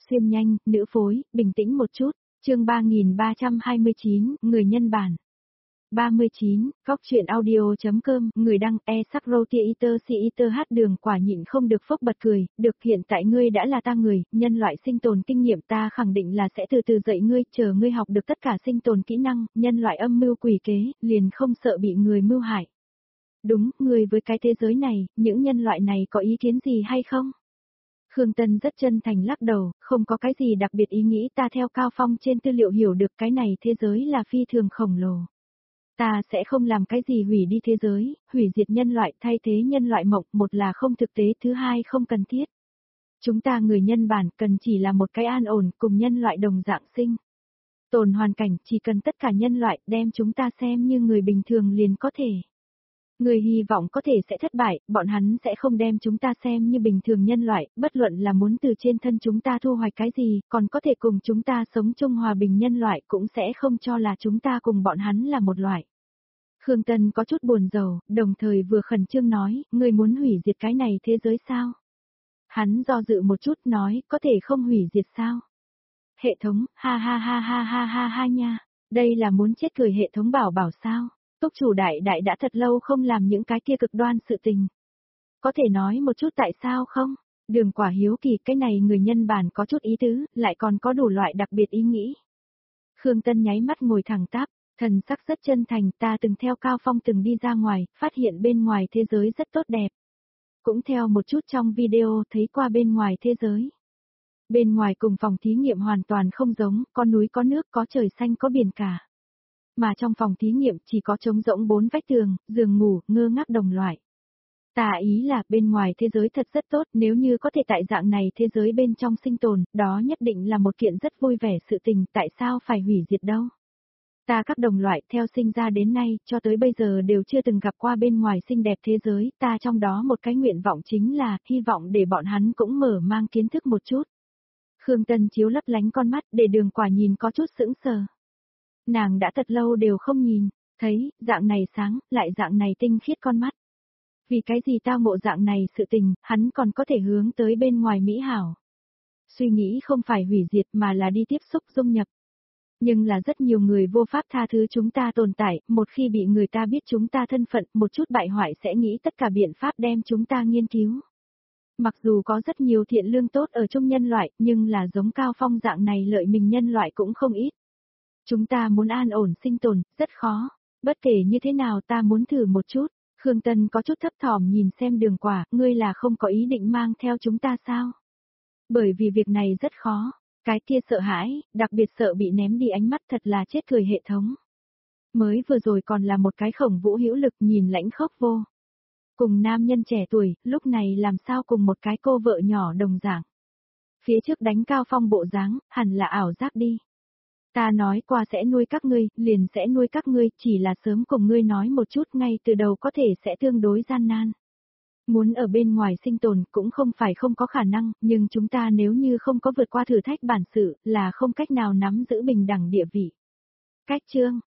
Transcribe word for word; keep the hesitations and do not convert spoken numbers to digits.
xuyên nhanh, nữ phối, bình tĩnh một chút, chương ba nghìn ba trăm hai mươi chín, người nhân bản. ba mươi chín, góc truyện audio.com, người đăng, e sắc roti eater si eater hát đường quả nhịn không được phốc bật cười, được hiện tại ngươi đã là ta người, nhân loại sinh tồn kinh nghiệm ta khẳng định là sẽ từ từ dạy ngươi, chờ ngươi học được tất cả sinh tồn kỹ năng, nhân loại âm mưu quỷ kế, liền không sợ bị người mưu hại. Đúng, ngươi với cái thế giới này, những nhân loại này có ý kiến gì hay không? Khương Tân rất chân thành lắc đầu, không có cái gì đặc biệt ý nghĩ, ta theo Cao Phong trên tư liệu hiểu được cái này thế giới là phi thường khổng lồ. Ta sẽ không làm cái gì hủy đi thế giới, hủy diệt nhân loại, thay thế nhân loại mộng, một là không thực tế, thứ hai không cần thiết. Chúng ta người nhân bản cần chỉ là một cái an ổn cùng nhân loại đồng dạng sinh tồn hoàn cảnh, chỉ cần tất cả nhân loại đem chúng ta xem như người bình thường liền có thể. Người hy vọng có thể sẽ thất bại, bọn hắn sẽ không đem chúng ta xem như bình thường nhân loại, bất luận là muốn từ trên thân chúng ta thu hoạch cái gì, còn có thể cùng chúng ta sống chung hòa bình nhân loại cũng sẽ không cho là chúng ta cùng bọn hắn là một loại. Khương Tân có chút buồn rầu, đồng thời vừa khẩn trương nói, người muốn hủy diệt cái này thế giới sao? Hắn do dự một chút nói, có thể không hủy diệt sao? Hệ thống, ha ha ha ha ha ha ha nha, đây là muốn chết cười hệ thống bảo bảo sao? Túc chủ đại đại đã thật lâu không làm những cái kia cực đoan sự tình. Có thể nói một chút tại sao không? Đường Quả hiếu kỳ, cái này người nhân bản có chút ý tứ, lại còn có đủ loại đặc biệt ý nghĩ. Khương Tân nháy mắt ngồi thẳng tắp, thần sắc rất chân thành, ta từng theo Cao Phong từng đi ra ngoài, phát hiện bên ngoài thế giới rất tốt đẹp. Cũng theo một chút trong video thấy qua bên ngoài thế giới. Bên ngoài cùng phòng thí nghiệm hoàn toàn không giống, có núi có nước, có trời xanh có biển cả. Mà trong phòng thí nghiệm chỉ có trống rỗng bốn vách tường, giường ngủ, ngơ ngác đồng loại. Ta ý là bên ngoài thế giới thật rất tốt, nếu như có thể tại dạng này thế giới bên trong sinh tồn, đó nhất định là một kiện rất vui vẻ sự tình, tại sao phải hủy diệt đâu. Ta các đồng loại theo sinh ra đến nay, cho tới bây giờ đều chưa từng gặp qua bên ngoài xinh đẹp thế giới, ta trong đó một cái nguyện vọng chính là, hy vọng để bọn hắn cũng mở mang kiến thức một chút. Khương Tân chiếu lấp lánh con mắt, để Đường Quả nhìn có chút sững sờ. Nàng đã thật lâu đều không nhìn, thấy, dạng này sáng, lại dạng này tinh khiết con mắt. Vì cái gì tao ngộ dạng này sự tình, hắn còn có thể hướng tới bên ngoài mỹ hảo. Suy nghĩ không phải hủy diệt mà là đi tiếp xúc dung nhập. Nhưng là rất nhiều người vô pháp tha thứ chúng ta tồn tại, một khi bị người ta biết chúng ta thân phận, một chút bại hoại sẽ nghĩ tất cả biện pháp đem chúng ta nghiên cứu. Mặc dù có rất nhiều thiện lương tốt ở trong nhân loại, nhưng là giống Cao Phong dạng này lợi mình nhân loại cũng không ít. Chúng ta muốn an ổn sinh tồn, rất khó. Bất kể như thế nào ta muốn thử một chút. Khương Tân có chút thấp thỏm nhìn xem Đường Quả, ngươi là không có ý định mang theo chúng ta sao? Bởi vì việc này rất khó. Cái kia sợ hãi, đặc biệt sợ bị ném đi ánh mắt thật là chết cười hệ thống. Mới vừa rồi còn là một cái Khổng Vũ hữu lực nhìn lãnh khốc vô. Cùng nam nhân trẻ tuổi, lúc này làm sao cùng một cái cô vợ nhỏ đồng dạng. Phía trước đánh Cao Phong bộ dáng, hẳn là ảo giác đi. Ta nói qua sẽ nuôi các ngươi, liền sẽ nuôi các ngươi, chỉ là sớm cùng ngươi nói một chút ngay từ đầu có thể sẽ tương đối gian nan. Muốn ở bên ngoài sinh tồn cũng không phải không có khả năng, nhưng chúng ta nếu như không có vượt qua thử thách bản sự là không cách nào nắm giữ bình đẳng địa vị. Cách chương,